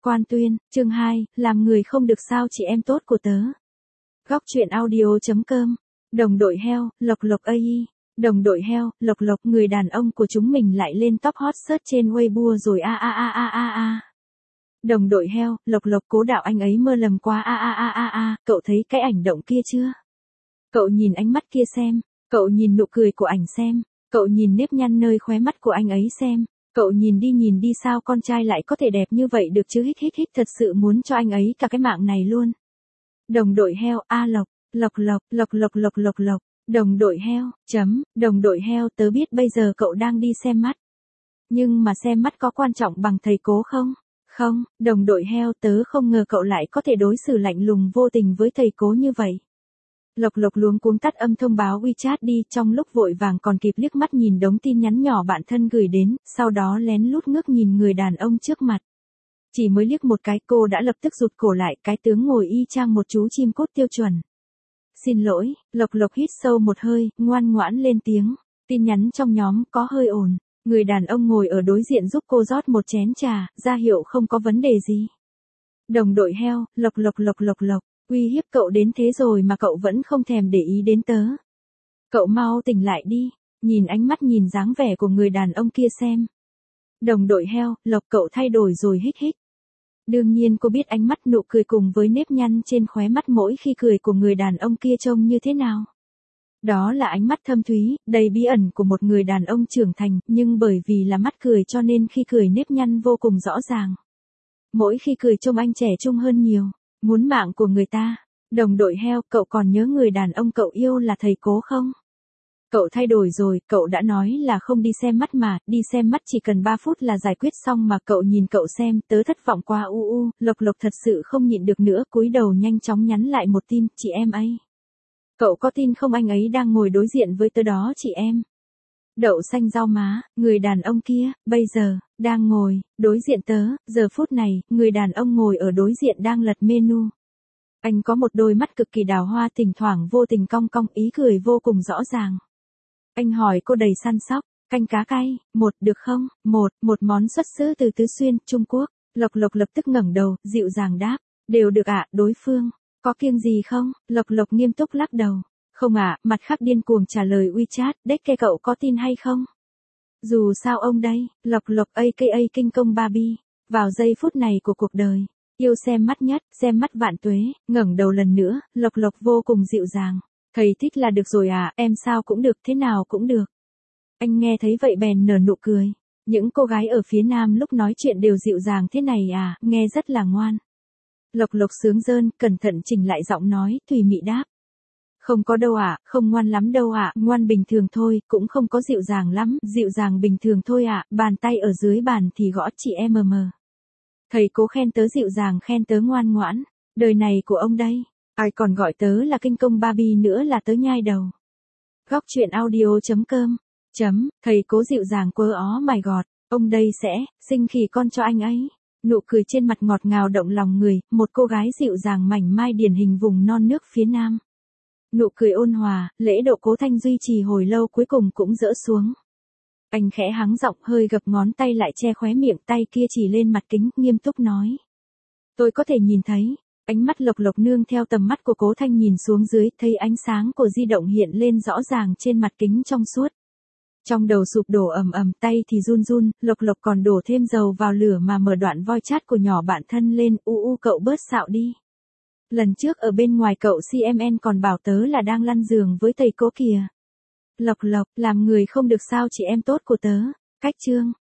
Quan Tuyên, chương 2, làm người không được sao chị em tốt của tớ. Góc truyện audio.com. Đồng đội heo, Lộc Lộc AI. Đồng đội heo, Lộc Lộc, người đàn ông của chúng mình lại lên top hot search trên Weibo rồi a a a a a a. Đồng đội heo, Lộc Lộc, cố đạo anh ấy mơ lầm quá a a a a a, cậu thấy cái ảnh động kia chưa? Cậu nhìn ánh mắt kia xem, cậu nhìn nụ cười của ảnh xem, cậu nhìn nếp nhăn nơi khóe mắt của anh ấy xem. Cậu nhìn đi sao con trai lại có thể đẹp như vậy được chứ, hít hít hít, thật sự muốn cho anh ấy cả cái mạng này luôn. Đồng đội heo, a Lộc, Lộc Lộc, Lộc Lộc Lộc Lộc Lộc, đồng đội heo, đồng đội heo, tớ biết bây giờ cậu đang đi xem mắt. Nhưng mà xem mắt có quan trọng bằng thầy cố không? Không, đồng đội heo, tớ không ngờ cậu lại có thể đối xử lạnh lùng vô tình với thầy cố như vậy. Lộc Lộc luống cuống tắt âm thông báo WeChat đi, trong lúc vội vàng còn kịp liếc mắt nhìn đống tin nhắn nhỏ bạn thân gửi đến, sau đó lén lút ngước nhìn người đàn ông trước mặt. Chỉ mới liếc một cái cô đã lập tức rụt cổ lại, cái tướng ngồi y chang một chú chim cút tiêu chuẩn. Xin lỗi, Lộc Lộc hít sâu một hơi, ngoan ngoãn lên tiếng. Tin nhắn trong nhóm có hơi ồn. Người đàn ông ngồi ở đối diện giúp cô rót một chén trà, ra hiệu không có vấn đề gì. Đồng đội heo, Lộc Lộc Lộc Lộc Lộc. Uy hiếp cậu đến thế rồi mà cậu vẫn không thèm để ý đến tớ. Cậu mau tỉnh lại đi, nhìn ánh mắt nhìn dáng vẻ của người đàn ông kia xem. Đồng đội heo, Lộc, cậu thay đổi rồi, hít hít. Đương nhiên cô biết ánh mắt, nụ cười cùng với nếp nhăn trên khóe mắt mỗi khi cười của người đàn ông kia trông như thế nào. Đó là ánh mắt thâm thúy, đầy bí ẩn của một người đàn ông trưởng thành, nhưng bởi vì là mắt cười cho nên khi cười nếp nhăn vô cùng rõ ràng. Mỗi khi cười trông anh trẻ trung hơn nhiều. Muốn mạng của người ta. Đồng đội heo, cậu còn nhớ người đàn ông cậu yêu là thầy cố không? Cậu thay đổi rồi, cậu đã nói là không đi xem mắt mà, đi xem mắt chỉ cần 3 phút là giải quyết xong mà. Cậu nhìn cậu xem, tớ thất vọng quá Lộc Lộc thật sự không nhịn được nữa, cúi đầu nhanh chóng nhắn lại một tin, chị em ấy. Cậu có tin không, anh ấy đang ngồi đối diện với tớ đó chị em. Đậu xanh rau má, người đàn ông kia, bây giờ, đang ngồi, đối diện tớ, giờ phút này, người đàn ông ngồi ở đối diện đang lật menu. Anh có một đôi mắt cực kỳ đào hoa, thỉnh thoảng vô tình cong cong, ý cười vô cùng rõ ràng. Anh hỏi cô đầy săn sóc, canh cá cay, được không? Một món xuất xứ từ Tứ Xuyên, Trung Quốc. Lộc Lộc lập tức ngẩng đầu, dịu dàng đáp, đều được ạ. Đối phương, có kiêng gì không? Lộc Lộc nghiêm túc lắc đầu. Không ạ, mặt khác điên cuồng trả lời WeChat, đếch kê, cậu có tin hay không? Dù sao ông đây, Lộc Lộc aka kinh công Barbie, vào giây phút này của cuộc đời, yêu xem mắt nhất, xem mắt vạn tuế, ngẩng đầu lần nữa, Lộc Lộc vô cùng dịu dàng. Thầy thích là được rồi à, em sao cũng được, thế nào cũng được. Anh nghe thấy vậy bèn nở nụ cười. Những cô gái ở phía nam lúc nói chuyện đều dịu dàng thế này à, nghe rất là ngoan. Lộc Lộc sướng rơn, cẩn thận chỉnh lại giọng nói, tùy mị đáp. Không có đâu ạ, không ngoan lắm đâu ạ, ngoan bình thường thôi, cũng không có dịu dàng lắm, dịu dàng bình thường thôi ạ, bàn tay ở dưới bàn thì gõ chị em. Thầy cố khen tớ dịu dàng, khen tớ ngoan ngoãn, đời này của ông đây, ai còn gọi tớ là kinh công Barbie nữa là tớ nhai đầu. Góc truyện audio.com. Thầy cố dịu dàng quơ ó mày gọt, ông đây sẽ, sinh khỉ con cho anh ấy. Nụ cười trên mặt ngọt ngào động lòng người, một cô gái dịu dàng mảnh mai điển hình vùng non nước phía nam. Nụ cười ôn hòa, lễ độ Cố Thanh duy trì hồi lâu cuối cùng cũng dỡ xuống. Anh khẽ hắng giọng, hơi gập ngón tay lại che khóe miệng, tay kia chỉ lên mặt kính, nghiêm túc nói. Tôi có thể nhìn thấy. Ánh mắt Lộc Lộc nương theo tầm mắt của Cố Thanh nhìn xuống dưới, thấy ánh sáng của di động hiện lên rõ ràng trên mặt kính trong suốt. Trong đầu sụp đổ ầm, tay thì run run, Lộc Lộc còn đổ thêm dầu vào lửa mà mở đoạn voice chat của nhỏ bạn thân lên, cậu bớt xạo đi. Lần trước ở bên ngoài cậu CMN còn bảo tớ là đang lăn giường với thầy cố kìa. Lộc Lộc, làm người không được sao chị em tốt của tớ. Cách chương.